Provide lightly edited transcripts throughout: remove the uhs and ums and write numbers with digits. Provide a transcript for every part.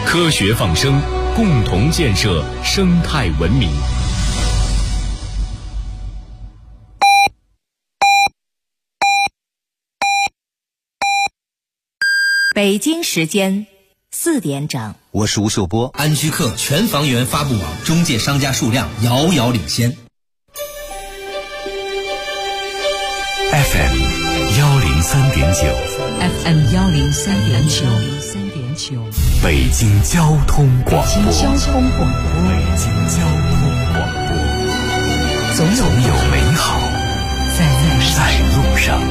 科学放声，共同建设生态文明。 北京时间4点整， 我是吴秀波。 安居客全房源发布网中介商家数量遥遥领先。 FM 103.9 FM 103.9， 北京交通广播。 北京交通广播，总有美好在路上。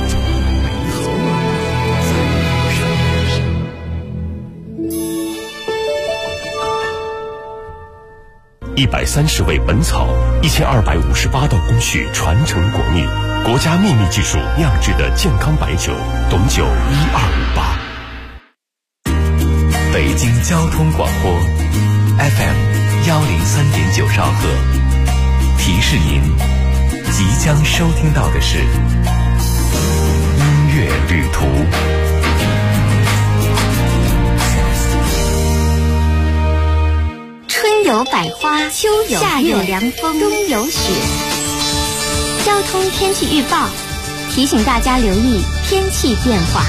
130味本草，1258道工序传承国秘，国家秘密技术酿制的健康白酒，董酒1258。 北京交通广播 FM 103.9兆赫，提示您即将收听到的是音乐旅途。 春有百花，秋有夏有凉风，冬有雪。交通天气预报提醒大家留意天气变化。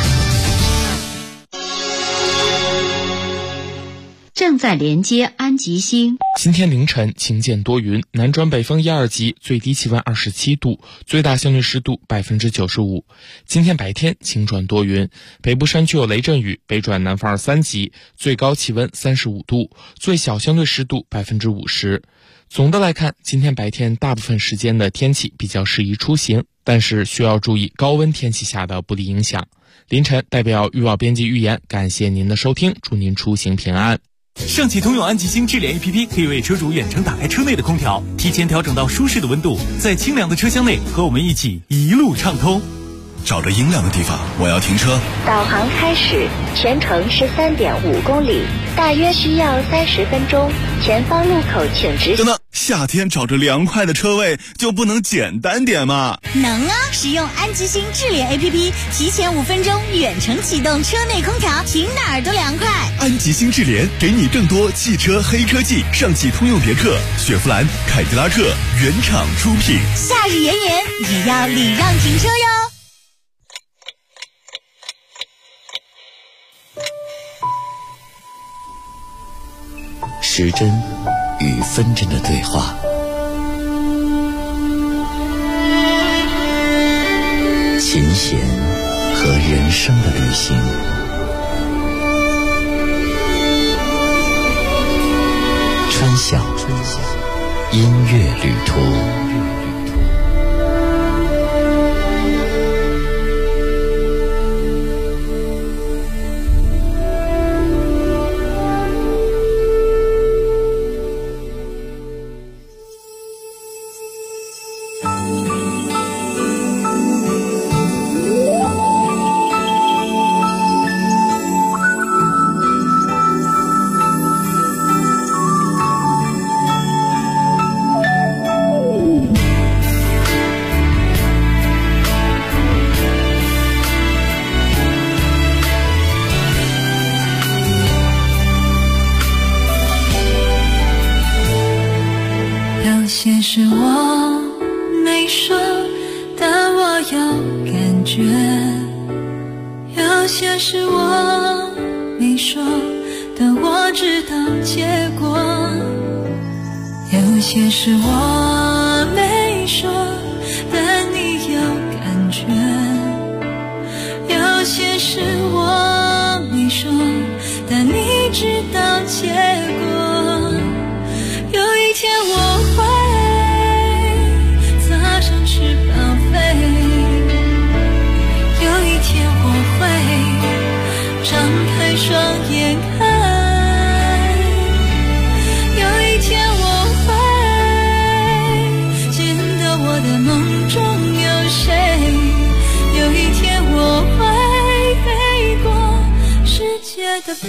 正在连接安吉星。 今天凌晨晴间多云，南转北风1、2级，最低气温27度，最大相对湿度95%。今天白天晴转多云，北部山区有雷阵雨，北转南风2、3级，最高气温35度，最小相对湿度50%。总的来看，今天白天大部分时间的天气比较适宜出行，但是需要注意高温天气下的不利影响。凌晨代表预报编辑预言，感谢您的收听，祝您出行平安。 上汽通用安吉星智联 APP 可以为车主远程打开车内的空调，提前调整到舒适的温度，在清凉的车厢内和我们一起一路畅通。 找着阴凉的地方，我要停车。 导航开始，全程13.5公里，大约需要30分钟。前方路口请直行。 等等，夏天找着凉快的车位就不能简单点吗？ 能啊！使用安吉星智联 APP， 提前5分钟远程启动车内空调，停哪儿都凉快。 安吉星智联给你更多汽车黑科技，上汽通用别克、雪佛兰、凯迪拉克原厂出品。 夏日炎炎也要礼让停车哟。 时针与分针的对话，琴弦和人生的旅行，春晓音乐旅途。 些事我没说，但我有感觉；有些事我没说，但我知道结果；有些事我没说，但你有感觉；有些事我没说，但你知道结果。有一天我会翅膀飞，有一天我会张开双眼看，有一天我会见到我的梦中有谁，有一天我会飞过世界的背。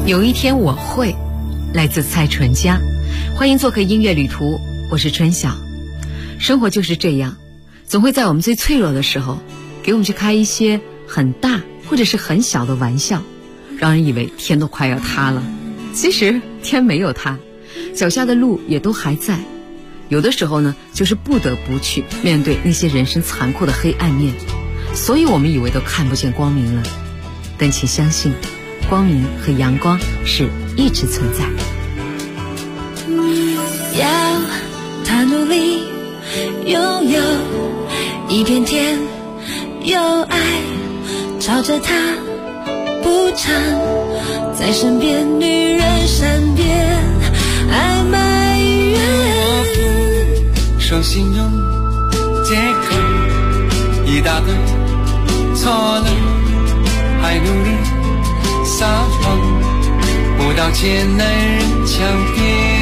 有一天我会，来自蔡淳佳。欢迎做客音乐旅途，我是春晓。生活就是这样，总会在我们最脆弱的时候，给我们去开一些很大或者是很小的玩笑，让人以为天都快要塌了。其实天没有塌，脚下的路也都还在。有的时候呢，就是不得不去面对那些人生残酷的黑暗面，所以我们以为都看不见光明了。但请相信，光明和阳光是一直存在。 要他努力拥有一片天，有爱朝着他不常在身边，女人善变爱埋怨， 手心用借口一大堆，错了还努力撒谎，不道歉男人强辩。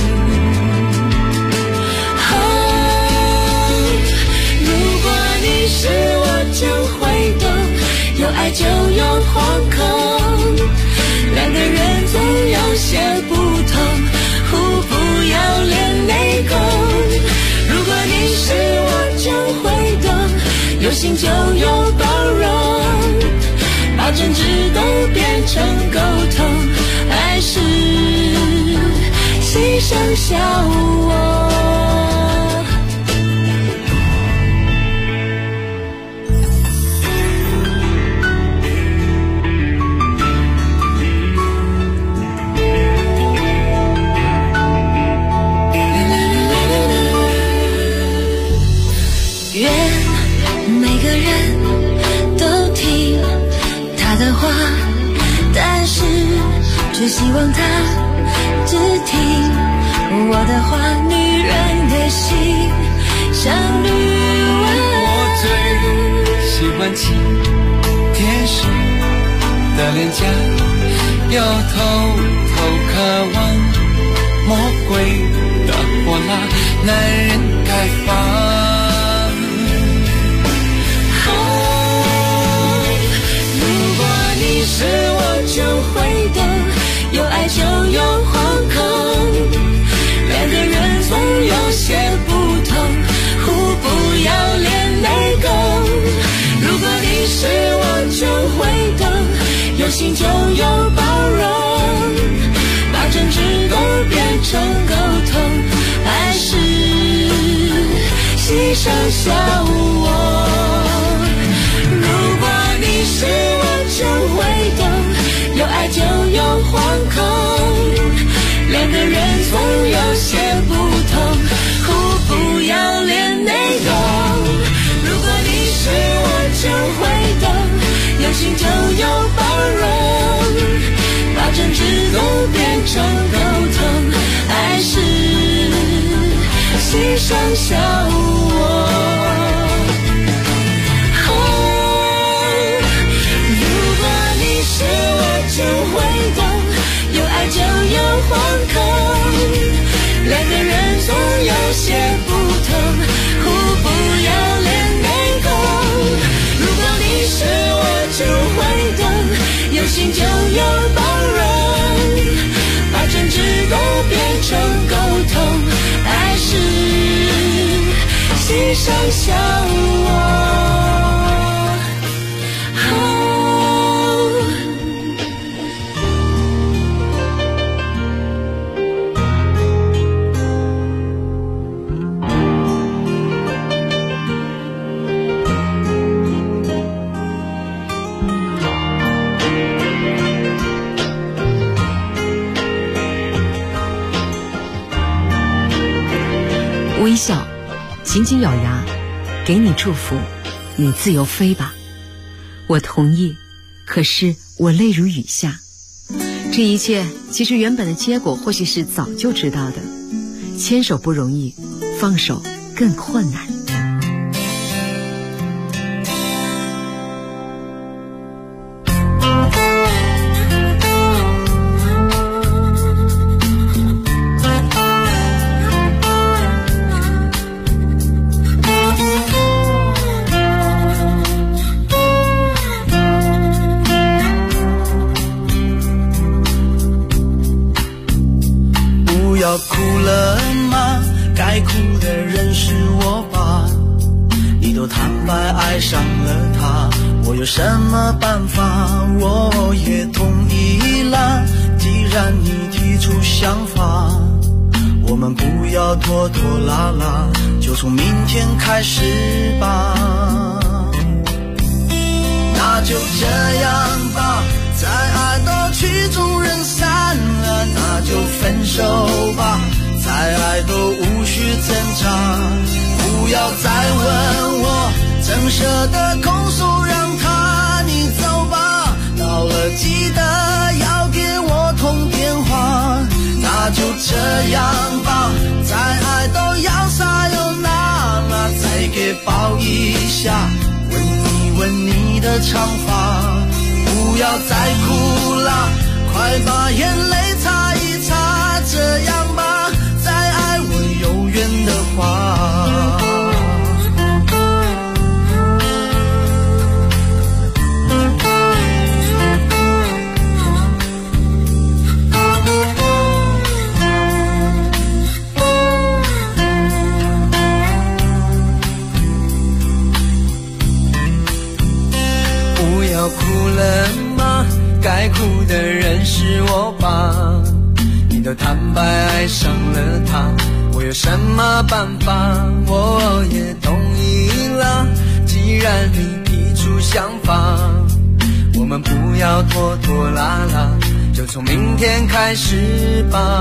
如果你是我就会懂，有爱就有惶恐，两个人总有些不同，互不要脸内讧。如果你是我就会懂，有心就有包容，把争执都变成沟通，爱是牺牲小我。愿每个人都听他的话，但是只希望他只听我的话。女人的心像绿湾，我最喜欢亲天使的脸颊，又偷偷渴望魔鬼的火辣，男人该放。是我就会懂，有爱就有惶恐，两个人总有些不同，互不要脸内讧。如果你是我就会懂，有心就有包容，把争执都变成沟通，爱是牺牲小我。如果你是我就会懂，有爱就有惶恐，两个人总有些不同，互不要脸内讧。如果你是我就会懂，有心就有包容，把争执都变成沟通，爱是牺牲小我。就会懂，有爱就有惶恐，两个人总有些不同，互不要脸内讧。如果你是我就会懂，有心就有包容，把争执都变成沟通，爱是牺牲小我。 微笑，紧紧咬牙，给你祝福，你自由飞吧。我同意，可是我泪如雨下。这一切其实原本的结果或许是早就知道的，牵手不容易，放手更困难。 吗？该哭的人是我吧？你都坦白爱上了他，我有什么办法？我也同意了，既然你提出想法，我们不要拖拖拉拉，就从明天开始吧。那就这样吧，再爱都曲终人散了，那就分手吧，再爱都无需挣扎。不要再问我怎舍得空手让他，你走吧，到了记得要给我通电话。那就这样吧，再爱都要撒又那了，再给抱一下，吻一吻你的长发。不要再哭了，快把眼泪擦一擦，这样吧，再爱我有缘的话。哭了吗？该哭的人是我吧？你都坦白爱上了他，我有什么办法？我也同意了，既然你提出想法，我们不要拖拖拉拉，就从明天开始吧。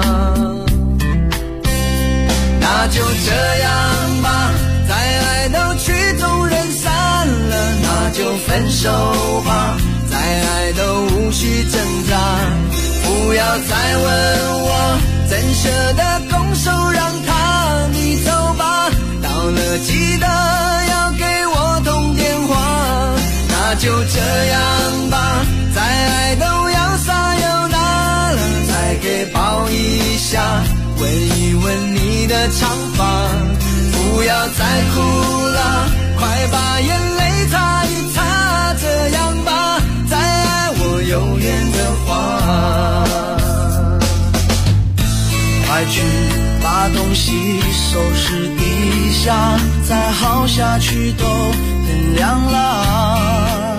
那就这样吧，再爱都曲终人散了，那就分手吧，再爱都无需挣扎。不要再问我怎舍得空手让他，你走吧，到了记得要给我通电话。那就这样吧，再爱都要撒又那了，再给抱一下，吻一吻你的长发。不要再哭了，快把眼泪擦一擦，这样吧，再爱我有缘的话。快去把东西收拾一下，再耗下去都天亮了。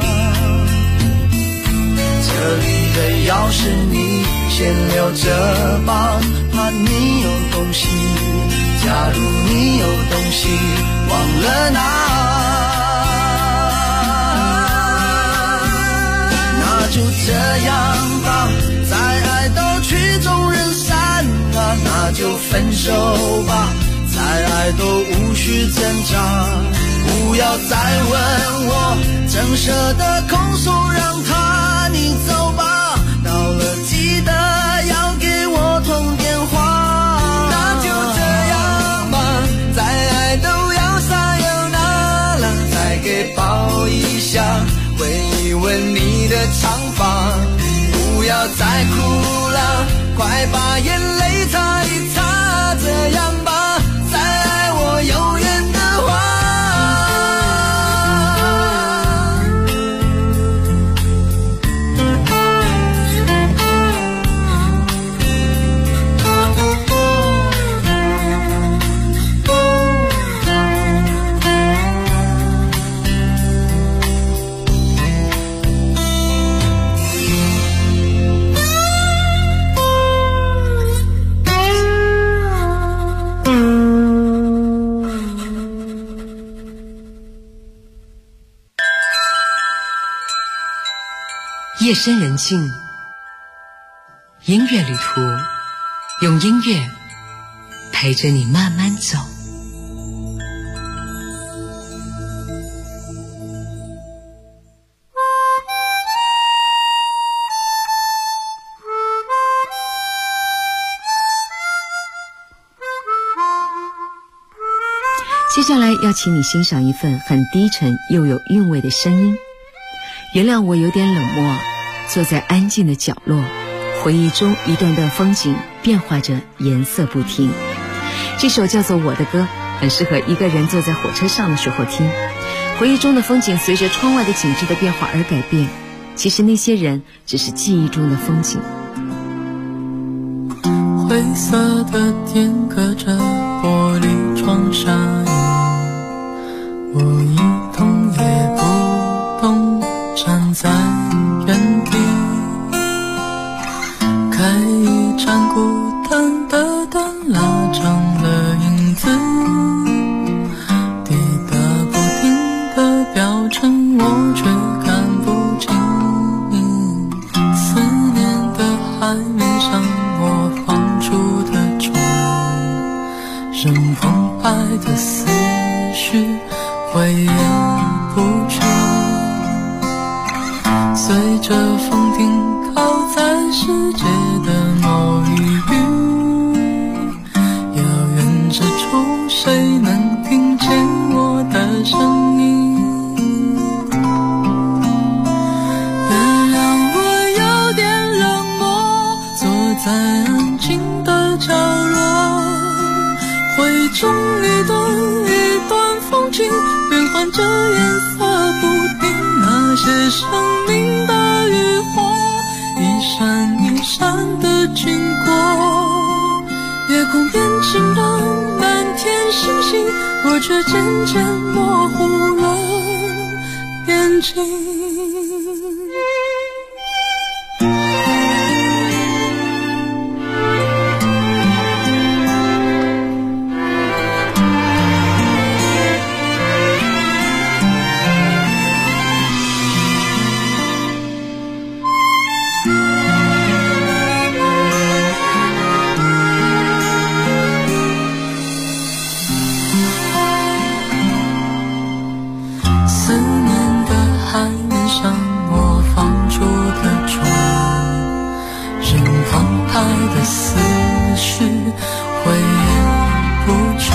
这里的钥匙你先留着吧，怕你有东西，假如你有东西忘了拿，那就这样吧，再爱都曲终人散了，那就分手吧，再爱都无需挣扎。不要再问我怎舍得空手让他，你走吧，到了记得要给我通电话。那就这样吧，再爱都要撒又那了，再给抱一下，吻一吻你的长发。不要再哭了，快把眼泪擦一擦，这样吧，再爱我有缘的话。 夜深人静，音乐旅途，用音乐陪着你慢慢走。接下来要请你欣赏一份很低沉又有韵味的声音。原谅我有点冷漠，坐在安静的角落，回忆中一段段风景变化着颜色不停。这首叫做《我的歌》，很适合一个人坐在火车上的时候听。回忆中的风景随着窗外的景致的变化而改变，其实那些人只是记忆中的风景。 回灰色的天隔着玻璃窗下我一动也不动，站在原地，开一盏孤单的灯，拉长了影子，滴答不停的表征，我却看不清。思念的海面上我放出的船，任澎湃的思绪挥也不去，随着风停靠在世界的某一隅，遥远之处谁能听见我的声音？原谅我有点冷漠，坐在安静的角落，回中一段风景，变换着颜色不定，那些生命的渔火，一闪一闪的经过，夜空变晴朗，满天星星，我却渐渐模糊了眼睛。思绪挥也不去，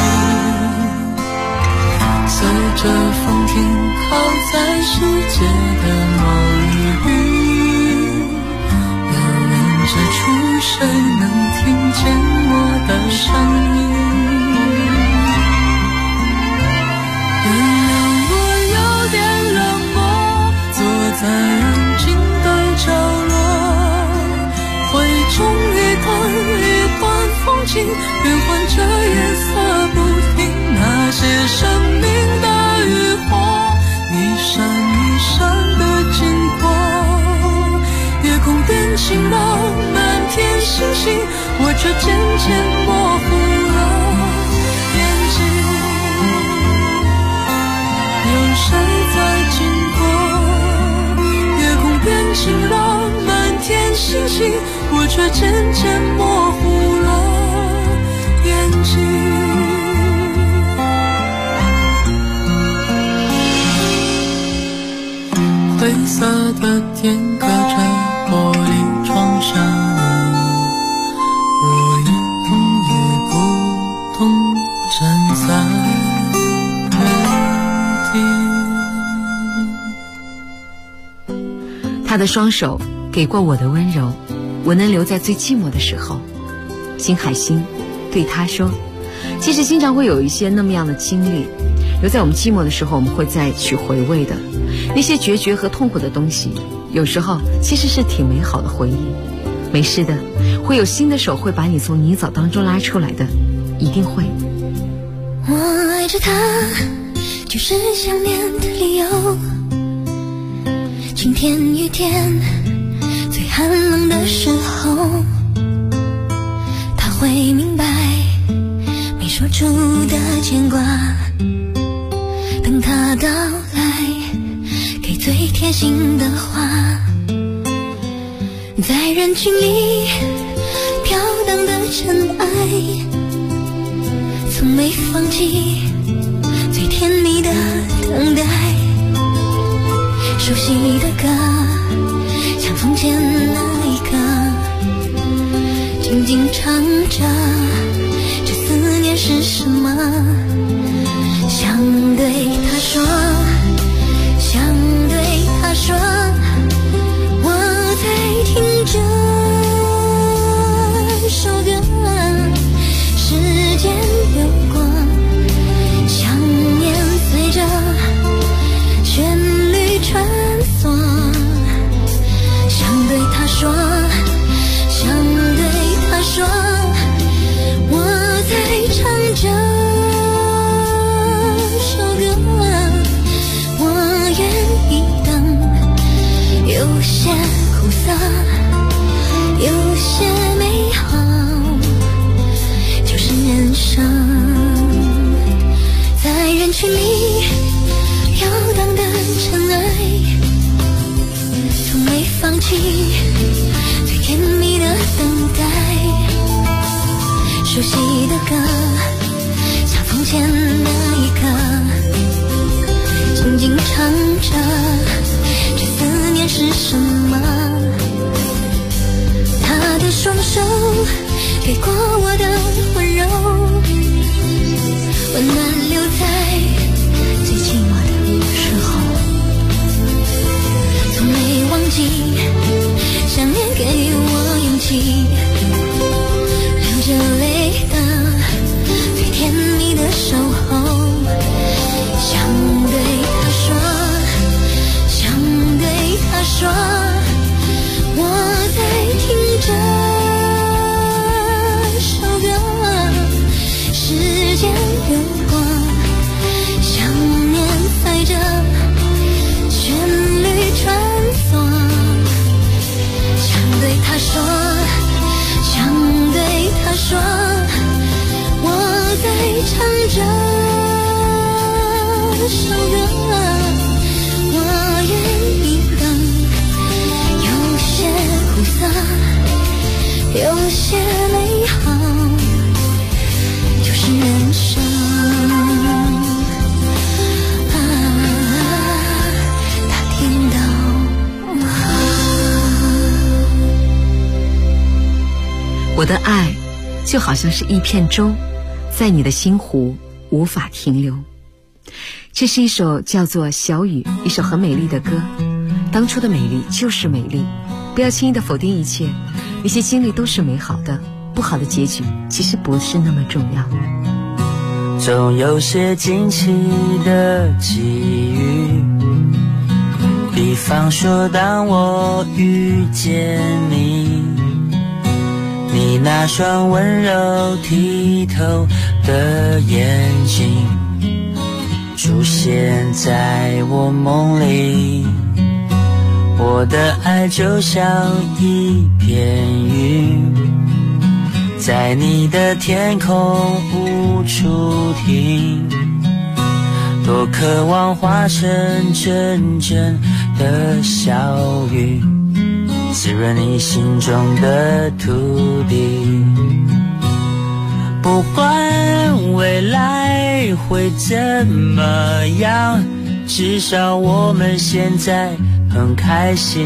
随着风停靠在世界的某一隅，遥远之处谁能听见我的声音？原谅我有点冷漠，坐在安静的角落，回中一段风景，变换着颜色不停，那些生命的渔火，一闪一闪的经过，夜空变晴朗，满天星星，我却渐渐模糊了眼睛。有谁在经过？夜空变晴朗，满天星星，我却渐渐模糊了眼睛。灰色的天隔着玻璃窗下我一动也不动，站在原地。他的双手给过我的温柔，我能留在最寂寞的时候。金海心对他说，其实经常会有一些那么样的经历，留在我们寂寞的时候，我们会再去回味的。那些决绝和痛苦的东西，有时候其实是挺美好的回忆。没事的，会有新的手会把你从泥沼当中拉出来的，一定会。 我爱着他，就是想念的理由。晴天雨天，最寒冷的时候，他会明白没说出的牵挂，等他到来，给最贴心的话，在人群里飘荡的尘埃，从没放弃最甜蜜的等待，熟悉的歌像从前那一刻，静静唱着这思念是什么，想对他说，想对他说，我在听这首歌，时间流过，想念随着旋律穿梭，想对他说，想对他说， 些苦涩，有些美好，就是人生。在人群里飘荡的尘埃，从没放弃最甜蜜的等待。熟悉的歌，像从前那一刻，静静唱着，这思念是什么？他的双手给过我的温柔，温暖留在最寂寞的时候，从没忘记想念给我勇气，流着泪的最甜蜜的守候，想对他说，想对他说，我在听着首歌，时间流过，想念随着旋律穿梭，想对他说，想对他说，我在唱着首歌，我愿意等，有些苦涩，有些美好，就是人生。他听到吗？ 我的爱就好像是一片舟，在你的心湖无法停留。这是一首叫做《小雨》，一首很美丽的歌。当初的美丽就是美丽，不要轻易的否定一切，那些经历都是美好的，不好的结局其实不是那么重要。 总有些惊奇的际遇，比方说当我遇见你，你那双温柔剔透的眼睛出现在我梦里，我的爱就像一片云，在你的天空无处停，多渴望化成阵阵的小雨，滋润你心中的土地。不管未来会怎么样，至少我们现在很开心。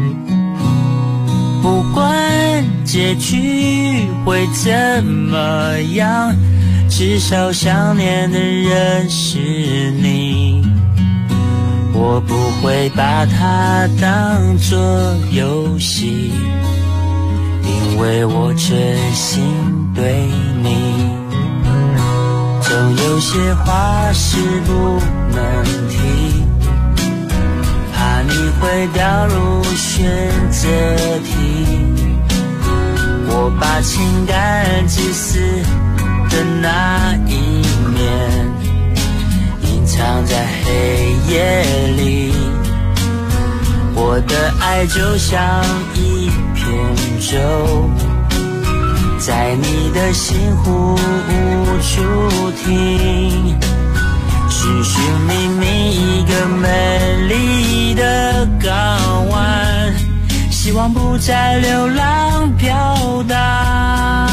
不管结局会怎么样，至少想念的人是你。我不会把它当作游戏，因为我真心对你。总有些话是不能提，怕你会掉入选择题。我把情感自私的那一面隐藏在黑夜里，我的爱就像一片舟，在你的心湖无处停，寻寻觅觅一个美丽的港湾，希望不再流浪飘荡。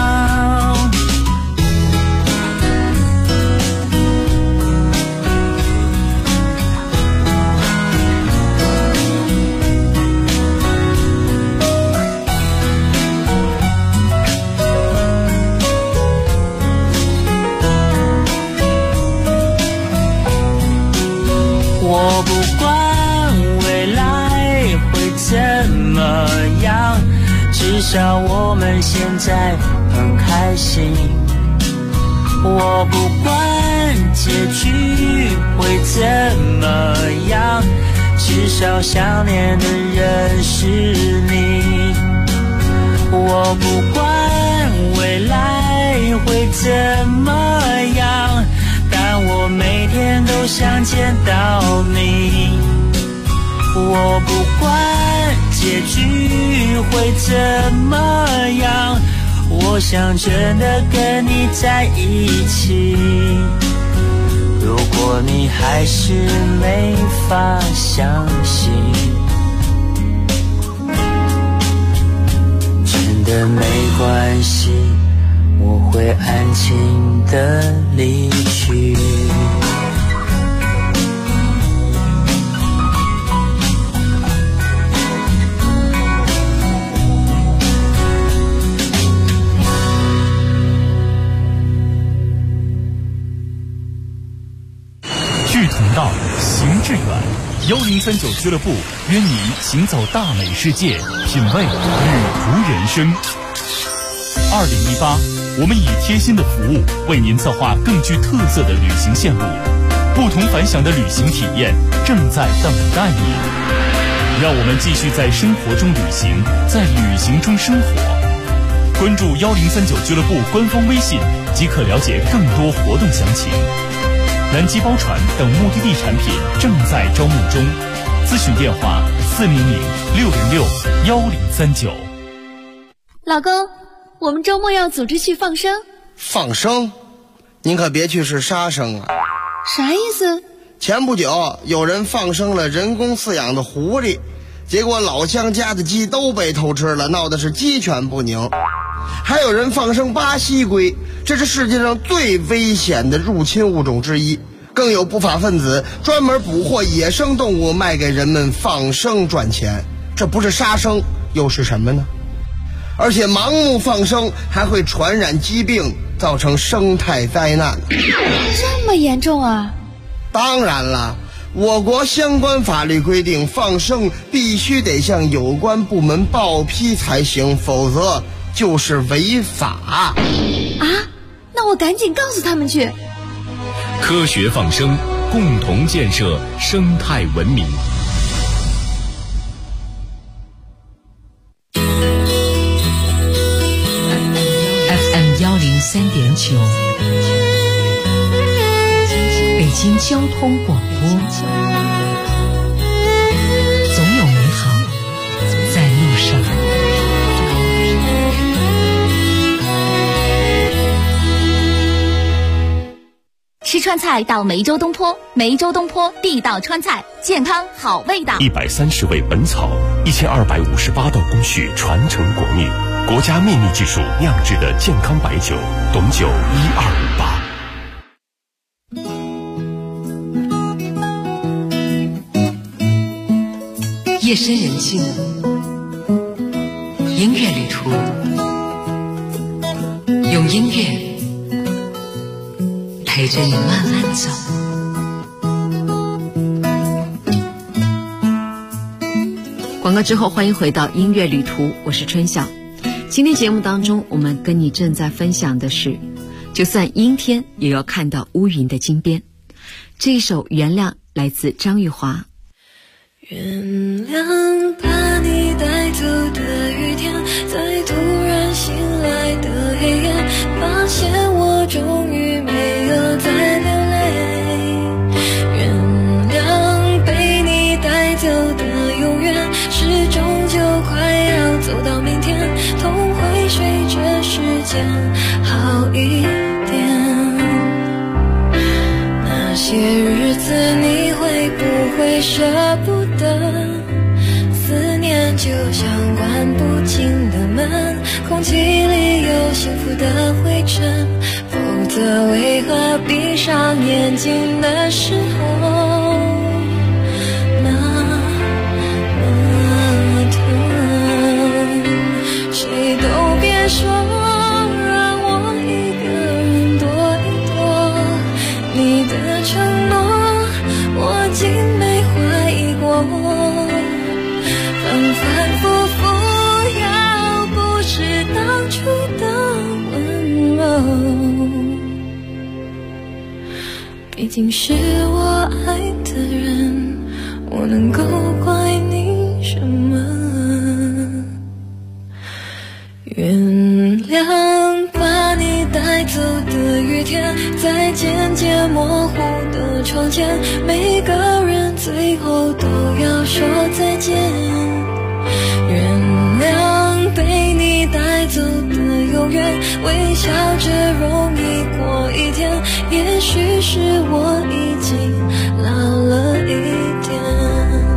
我不管未来会怎么样，至少我们现在很开心。我不管结局会怎么样，至少想念的人是你。我不管未来会怎么样，但我每天都想见到你。我不管结局会怎么样？我想真的跟你在一起，如果你还是没法相信，真的没关系，我会安静的离去。 志同道，行志远。1039俱乐部约你行走大美世界，品味旅途人生。2018，我们以贴心的服务为您策划更具特色的旅行线路，不同凡响的旅行体验正在等待你。让我们继续在生活中旅行，在旅行中生活。关注1039俱乐部官方微信，即可了解更多活动详情。南极包船等目的地产品正在招募中，咨询电话400-606-1039。 老公，我们周末要组织去放生。 放生？您可别去是杀生啊！ 啥意思？ 前不久有人放生了人工饲养的狐狸，结果老乡家的鸡都被偷吃了，闹得是鸡犬不宁。还有人放生巴西龟，这是世界上最危险的入侵物种之一。更有不法分子专门捕获野生动物卖给人们放生赚钱，这不是杀生又是什么呢？而且盲目放生还会传染疾病，造成生态灾难。 这么严重啊？ 当然了，我国相关法律规定，放生必须得向有关部门报批才行，否则就是违法啊！ 那我赶紧告诉他们去。 科学放生，共同建设生态文明。 FM 103.9，北京交通广播。总有美好在路上。 吃川菜到梅州东坡，梅州东坡地道川菜，健康好味道。 130味本草，1258道工序传承国秘，国家秘密技术酿制的健康白酒，董酒 1258。夜深人静，音乐旅途，用音乐陪着你慢慢走。 广告之后，欢迎回到音乐旅途，我是春晓。今天节目当中，我们跟你正在分享的是，就算阴天也要看到乌云的金边。这一首《原谅》来自张玉华。 原谅把你带走的雨天，在突然醒来的黑夜，发现我终于没有再流泪。原谅被你带走的永远，是终究快要走到明天，痛会随着时间好一点。那些日子你会不会舍不得？思念就像关不紧的门，空气里有幸福的灰尘，否则为何闭上眼睛的时候那么疼？谁都别说让我一个人躲一躲，你的承诺我竟没怀疑过，反反复复，要不是当初的温柔，毕竟是我爱的人，我能够怪你什么？原谅把你带走的雨天，在渐渐模糊的窗前，每个人最后都要说再见。 原谅被你带走的永远，微笑着容易过一天，也许是我已经老了一点。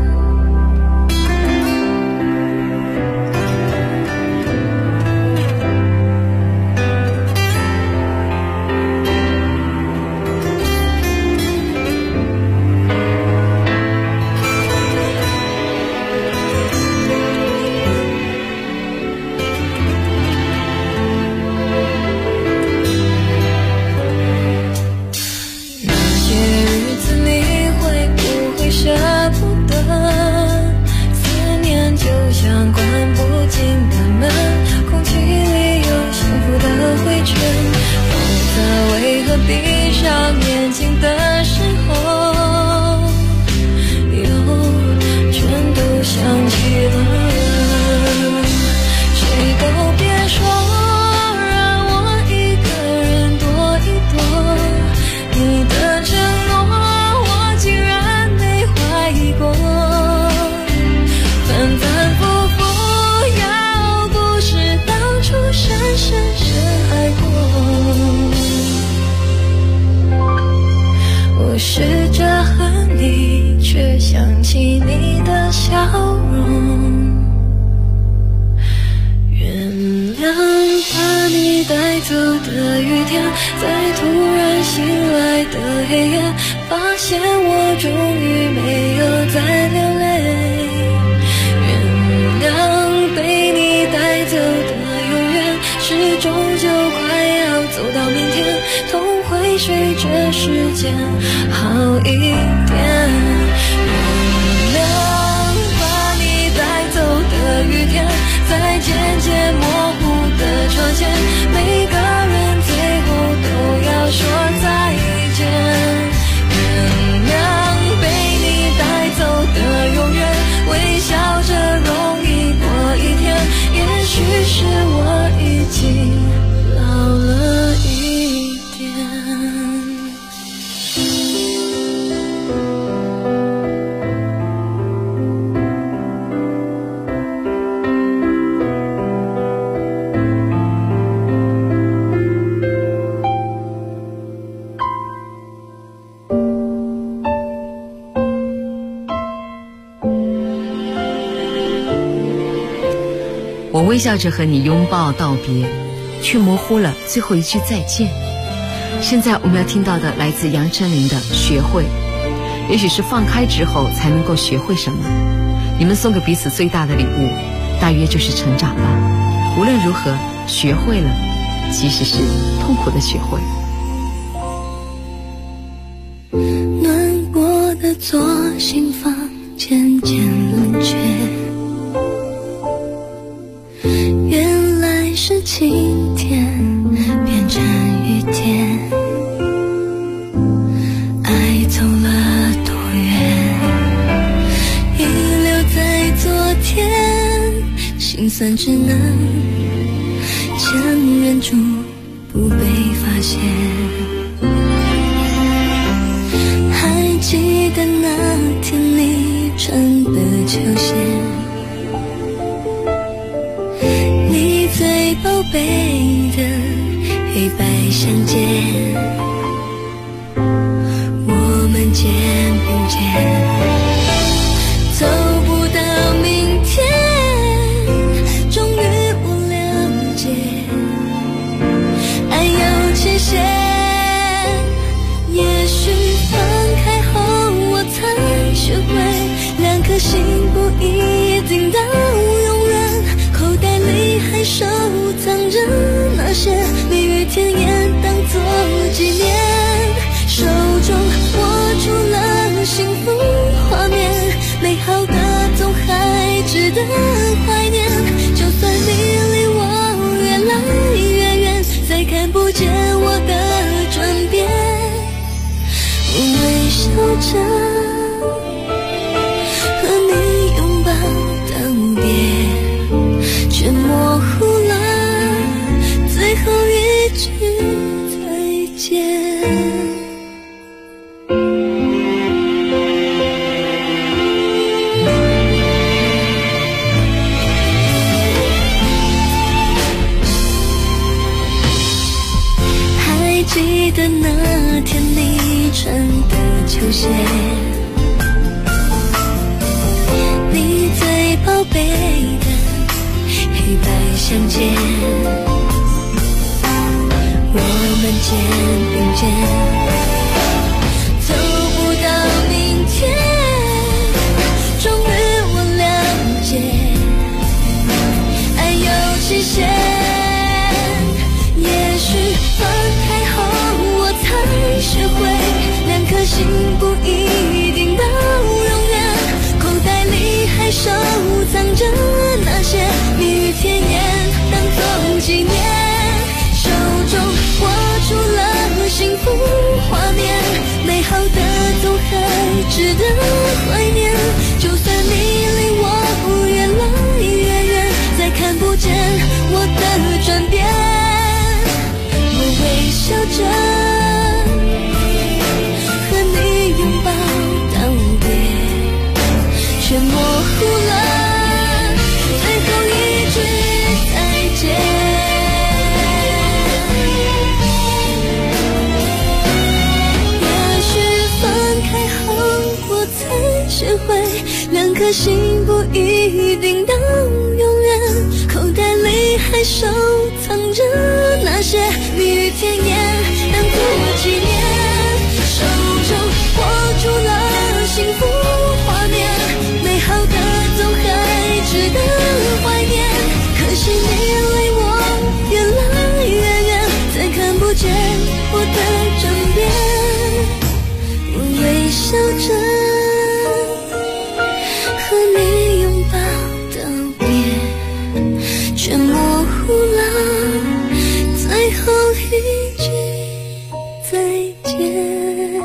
闭上眼睛的时候，又全都想起了。谁都别说，让我一个人躲一躲。你的承诺，我竟然没怀疑过。反反复复，要不是当初深深深爱过。我试着恨你，却想起你的笑容。原谅把你带走的雨天，在突然醒来的黑夜，发现我终于没有再流泪。原谅被你带走的永远，是终究快要走到明天，痛会随着时间好一点。原谅把你带走的雨天，在渐渐模糊的窗前，每个人最后都要说再见。原谅被你带走的永远，微笑着容易过一天，也许是我已经老了一点。 我微笑着和你拥抱道别，却模糊了最后一句再见。现在我们要听到的来自杨丞琳的《学会》，也许是放开之后才能够学会什么。你们送给彼此最大的礼物，大约就是成长吧。无论如何，学会了，即使是痛苦的学会。 暖过的左心房渐渐冷却，原来是晴天变成雨天，爱走了多远，遗留在昨天，心酸只能强忍住不被发现。还记得那天你穿的球鞋，你最宝贝的黑白相间，我们肩并肩，走不到明天，终于我了解，爱有期限，也许放开后我才学会，两颗心不一定到永远，口袋里还收藏着那些蜜语甜言当作纪念，手中握住了幸福画面，美好的总还值得怀念，就算你离我越来越远，再看不见我的转变，我微笑着和你拥抱道别，却模糊了最后一句再见。 天你穿的球鞋，你最宝贝的黑白相间，我们肩并肩，走不到明天，终于我了解，爱有期限，也许分开后我才学会，两颗心不一定到永远，口袋里还收藏着那些蜜语甜言，当作纪念，手中握住了幸福画面，美好的总还值得怀念，就算你离我越来越远，再看不见我的转变，我微笑着和你拥抱道别，却模糊了最后一句再见。也许分开后我才学会，两颗心不一定到永远，口袋里还收藏着那些蜜语甜言，当作纪念，手中握住了幸福画面，美好的总还值得怀念，可惜你离我越来越远，再看不见我的转变，我微笑着和你拥抱道别，却模糊了最后一句再见。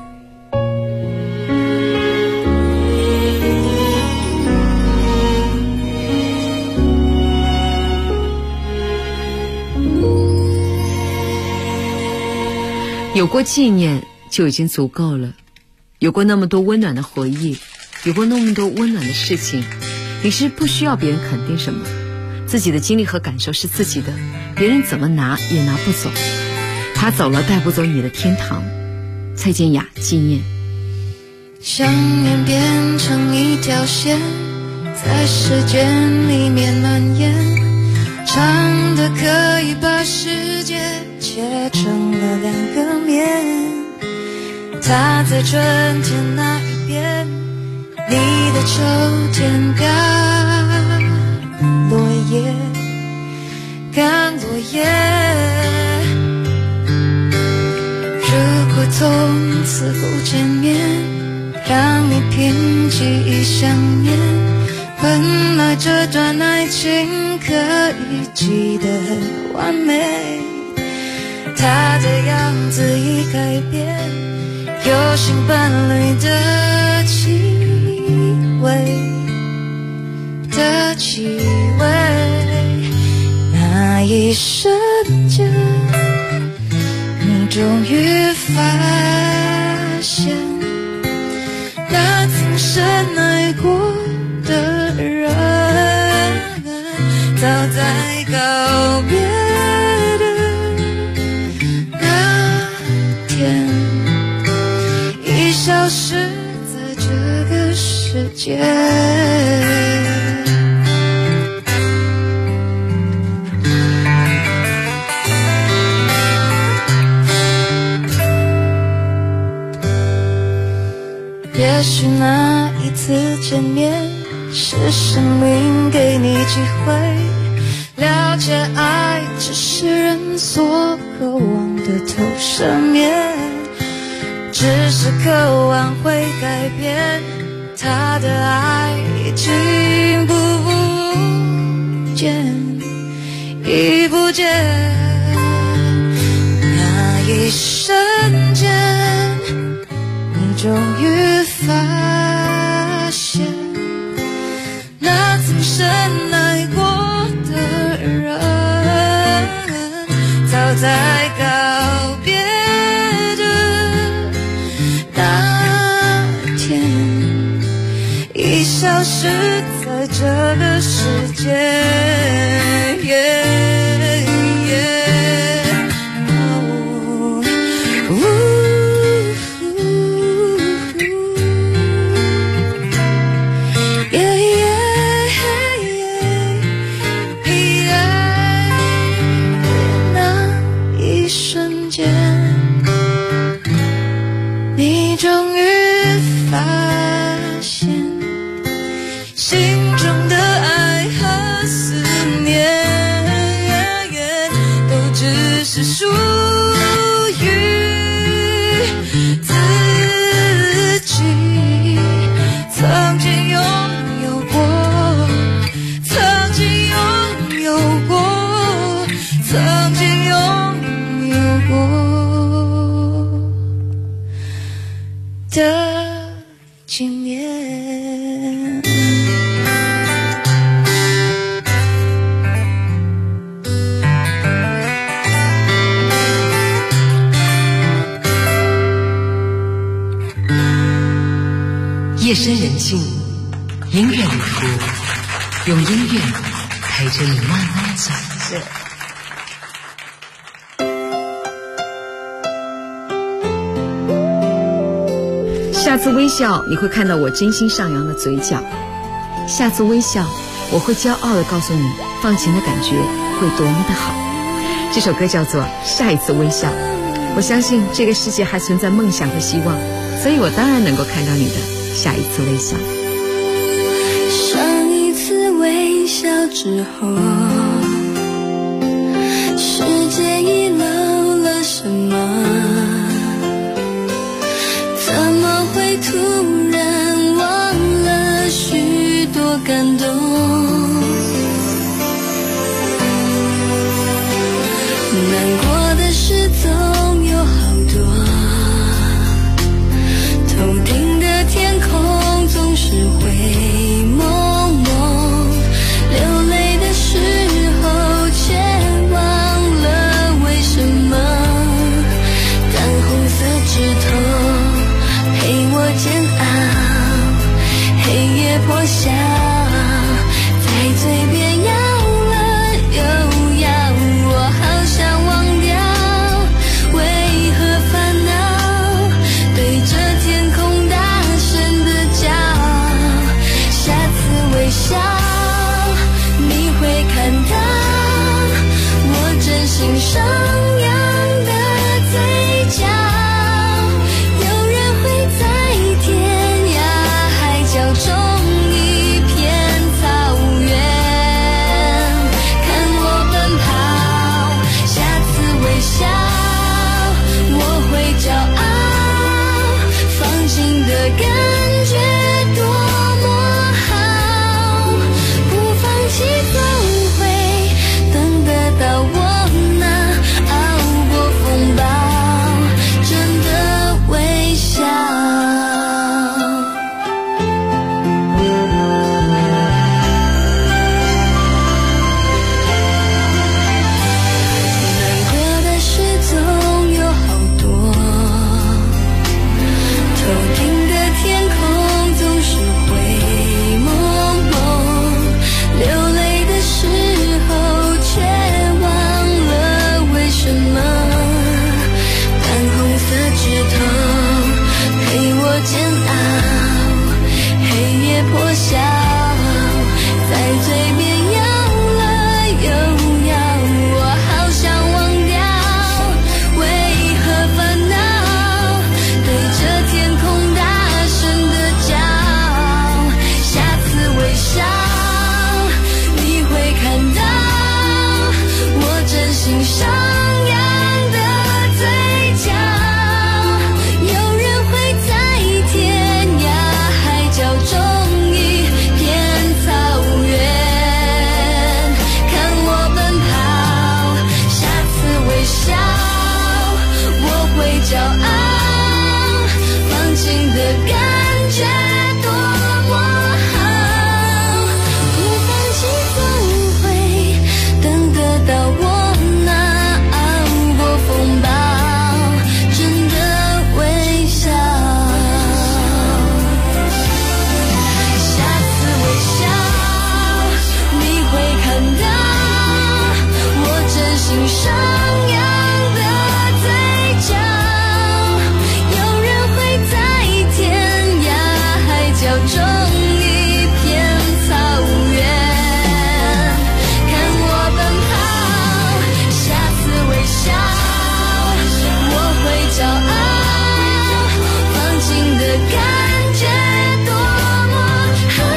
有过纪念就已经足够了，有过那么多温暖的回忆，有过那么多温暖的事情，你是不需要别人肯定什么，自己的经历和感受是自己的，别人怎么拿也拿不走，他走了带不走你的天堂。蔡健雅纪念。 想念变成一条线，在时间里面蔓延，长的可以把世界切成了两个面，他在春天那一边，你的秋天干落叶，干落叶。如果从此不见面，让你凭记忆想念，本来这段爱情可以记得很完美，他的样子已改变，有新伴侣的气味，那一瞬间，你终于发现，那曾深爱过的人，早在告别的那天，已消失在这个世界。也许那一次见面，是生命给你机会了解爱，只是人所渴望的投射面，只是渴望会改变，他的爱已经不见，已不见。那一瞬间，你终于发现，那曾深爱过的人，早在告别的那天，已消失在这个世界。 的纪念。 夜深人静，音乐旅途，用音乐陪着你慢慢走。下次微笑，你会看到我真心上扬的嘴角。下次微笑，我会骄傲地告诉你，放晴的感觉会多么的好。这首歌叫做《下一次微笑》。我相信这个世界还存在梦想和希望，所以我当然能够看到你的下一次微笑。 上一次微笑之后，世界遗漏了什么？怎么会突然忘了许多感动？难过的事总有好多，头顶的天空总是灰蒙蒙，流泪的时候却忘了为什么。淡红色指头陪我煎熬，黑夜破晓，在嘴边摇了又摇，我好想忘掉，为何烦恼，对着天空大声的叫。下次微笑，你会看到我真心上扬的嘴角。有人会在天涯海角中一片草原看我奔跑。下次微笑，我会骄傲，放晴的感觉多么好，不放弃总会等得到我那熬过风暴真的微笑。难过的事总有好多，头顶的天空总是灰蒙蒙，流泪的时候却忘了为什么。淡红色指头陪我煎熬，黑夜破晓，在嘴边摇了又摇，我好想忘掉，为何烦恼，对着天空大声的叫。下次微笑，你会看到我真心上扬的嘴角。有人会在天涯海角中一片草原看我奔跑。下次微笑，我会骄傲，放晴的感觉多么好，不放弃总会等得到我那熬过风暴真的微笑。下次微笑，你会看到我真心上扬的嘴角。有人会在天涯海角中一片草原看我奔跑。下次微笑，我会骄傲，放晴的感觉多么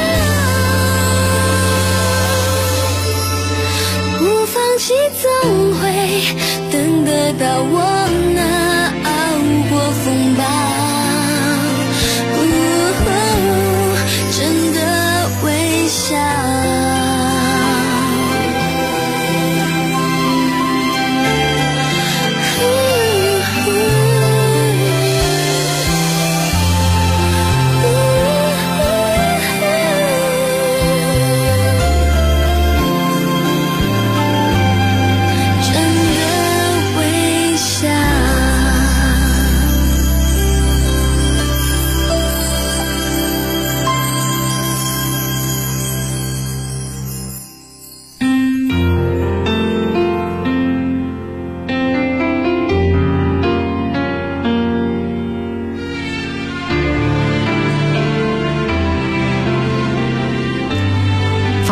好，不放弃总会等得到我那熬过风暴真的微笑。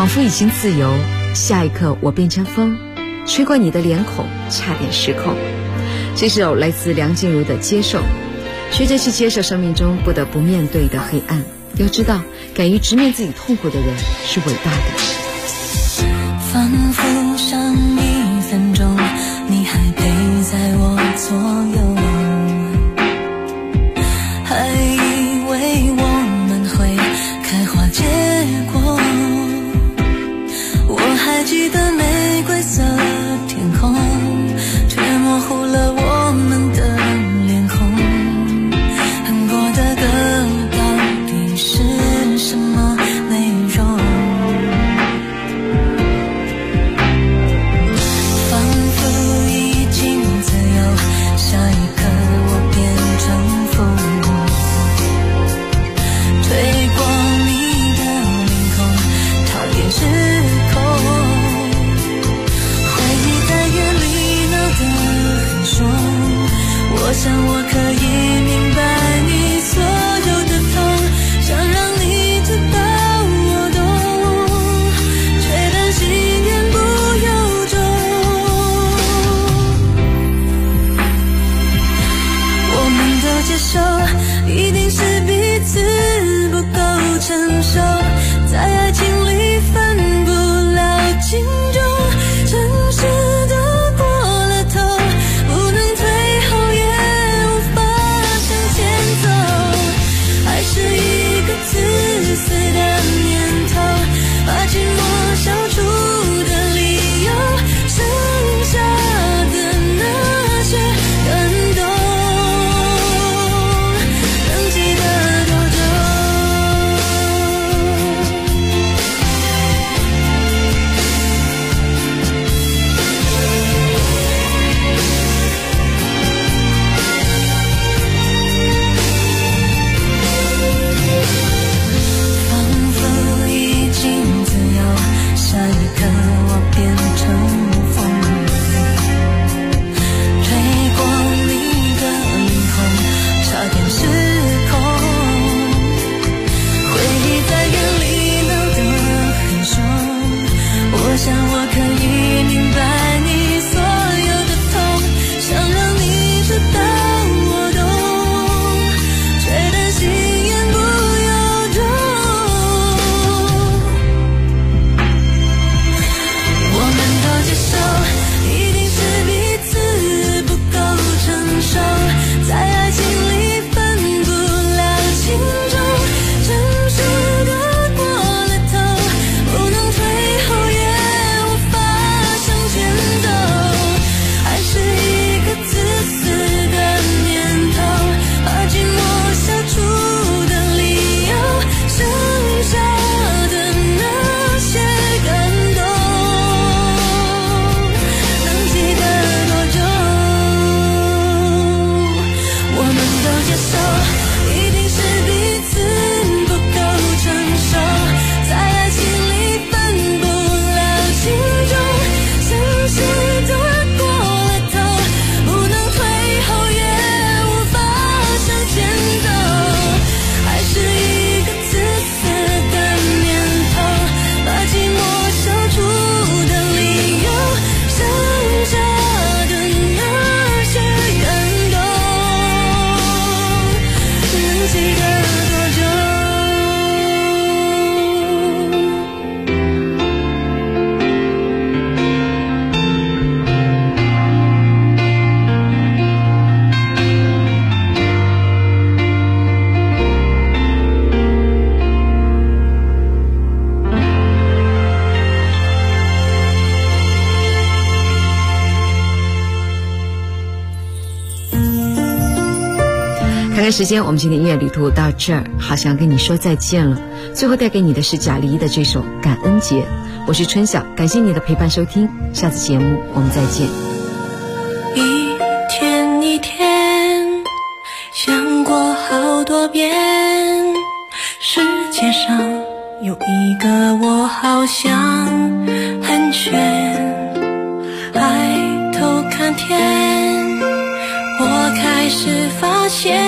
仿佛已经自由，下一刻我变成风，吹过你的脸孔，差点失控。这首来自梁静茹的《接受》，学着去接受生命中不得不面对的黑暗。要知道，敢于直面自己痛苦的人是伟大的。 仿佛上一分钟，你还陪在我左右，还以为我们会开花结果。我还记得玫瑰色天空，却模糊了我们的脸孔。恨过的歌到底是什么内容？仿佛已经自由，下一刻我变成风，吹过你的脸孔，差点失控。回忆在夜里闹得很凶，我想我可以明白你所有的痛，想让你知道我懂，却担心言不由衷。我们都接受，一定是彼此不够成熟，在爱情里分不了轻重，诚实的过了头，不能退后也无法向前走，还是一个自私的念头，把寂寞消除的理由，剩下的那些感动，能记得多久？仿佛已经自由，下一刻我变成风，吹过你的脸孔，差点失控。回忆在眼里闹得很凶，我想我可以明白你所有的痛，想让你知道我懂，却担心言不由衷。我们都接受，一定是彼此不够成熟，在爱情里分不了轻重，诚实的过了头，不能退后也无法向前走，还是一个自私的念头，把寂寞消除的理由，剩下的那些感动，能记得多久？我们都接受，一定是彼此不够成熟，在爱情里分不了轻重，诚实的过了头，不能退后也无法向前走，还是一个自私的念头，把寂寞消除的理由，剩下的那些感动，能记得多久？ 看看时间，我们今天音乐旅途到这儿，好像跟你说再见了。最后带给你的是贾梨的这首《感恩节》。我是春晓，感谢你的陪伴收听，下次节目我们再见。 一天一天想过好多遍，世界上有一个我好像很悬，抬头看天，我开始发现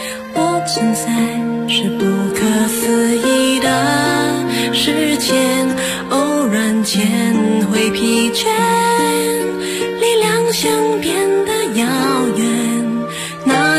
我存在是不可思议的事件。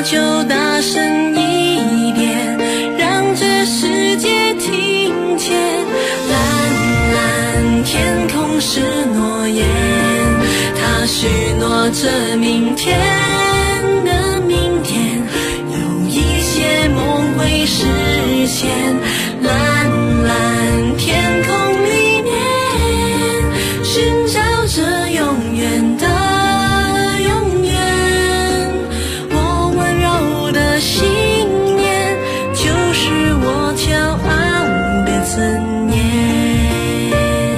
那就大声一点，让这世界听见。蓝蓝天空是诺言，它许诺着明天的明天，有一些梦会实现。蓝蓝天空里面，寻找着永远的永远。我温柔的信念，就是我骄傲的尊严。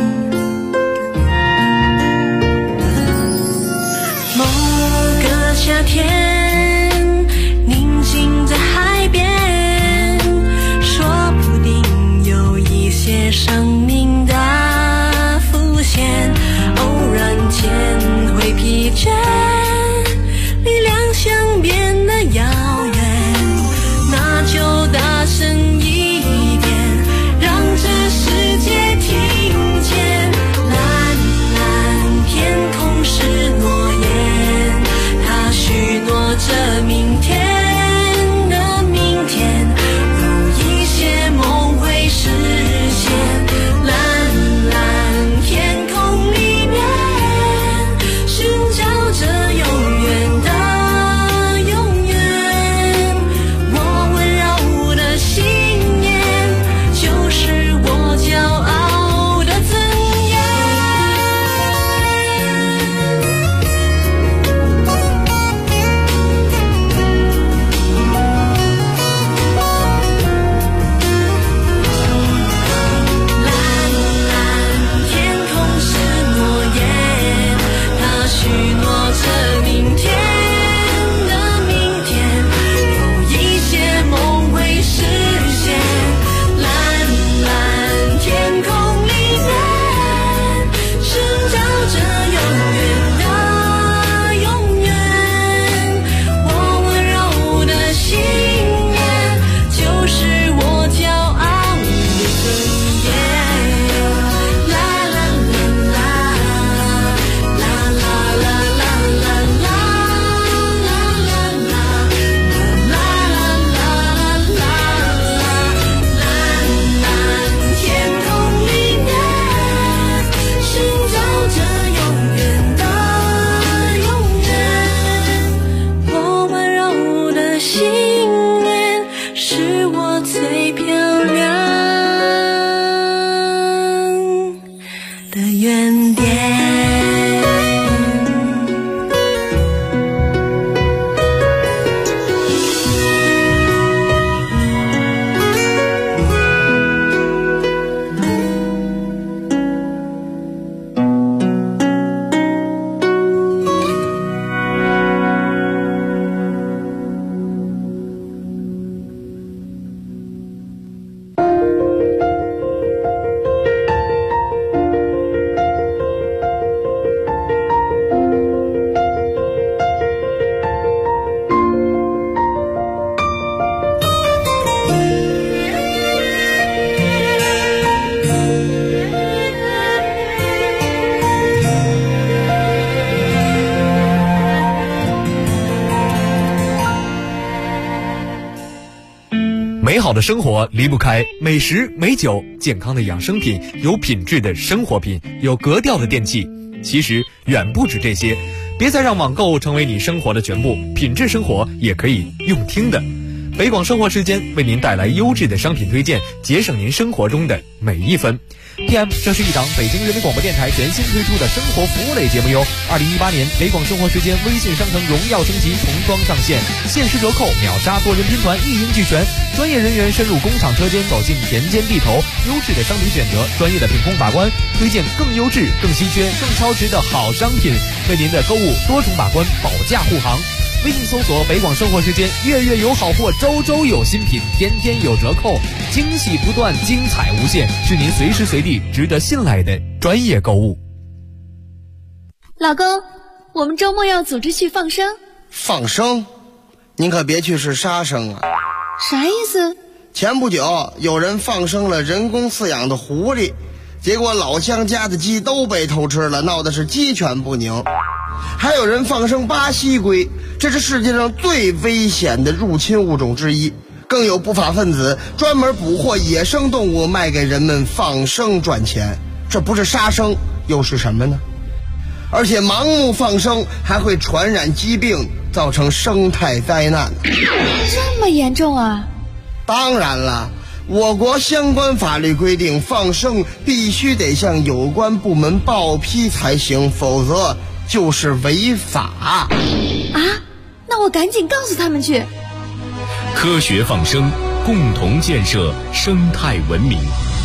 某个夏天，宁静在海边，说不定有一些生命的浮现。偶然间会疲倦，力量想变得遥远，那就大声一点，让这世界听见。蓝蓝天空是诺言，它许诺着明天的明天，有一些梦会实现。蓝蓝天空里面，寻找着永远的永远。我温柔的信念，就是我骄傲的尊严。蓝蓝天空是诺言，它许诺着明天的明天，有一些梦会实现。蓝蓝天空里面，寻找着永远的永远。我温柔的信念，就是我骄傲的尊严。啦啦啦啦，啦啦啦啦啦啦，啦啦啦，啦啦啦啦。蓝蓝天空里面，寻找着永远的永远。我温柔的信念，是我最漂亮的原点。 美好的生活离不开美食美酒，健康的养生品，有品质的生活品，有格调的电器。其实远不止这些，别再让网购成为你生活的全部，品质生活也可以用听的。北广生活时间为您带来优质的商品推荐，节省您生活中的每一分。PM， 这是一档北京人民广播电台全新推出的生活服务类节目哟。2018年北广生活时间微信商城荣耀升级，重装上线，限时折扣，秒杀多人拼团，一应俱全。专业人员深入工厂车间，走进田间地头，优质的商品选择，专业的品控把关，推荐更优质、更稀缺、更超值的好商品，为您的购物多重把关，保价护航。微信搜索北广生活时间，月月有好货，周周有新品，天天有折扣，惊喜不断，精彩无限，是您随时随地值得信赖的专业购物。 老公，我们周末要组织去放生。 放生？您可别去是杀生啊！ 啥意思？ 前不久有人放生了人工饲养的狐狸， 结果老乡家的鸡都被偷吃了，闹的是鸡犬不宁。还有人放生巴西龟，这是世界上最危险的入侵物种之一。更有不法分子专门捕获野生动物卖给人们放生赚钱，这不是杀生又是什么呢？而且盲目放生还会传染疾病，造成生态灾难。 这么严重啊？ 当然了，我国相关法律规定，放生必须得向有关部门报批才行，否则就是违法。啊？ 那我赶紧告诉他们去。 科学放生，共同建设生态文明。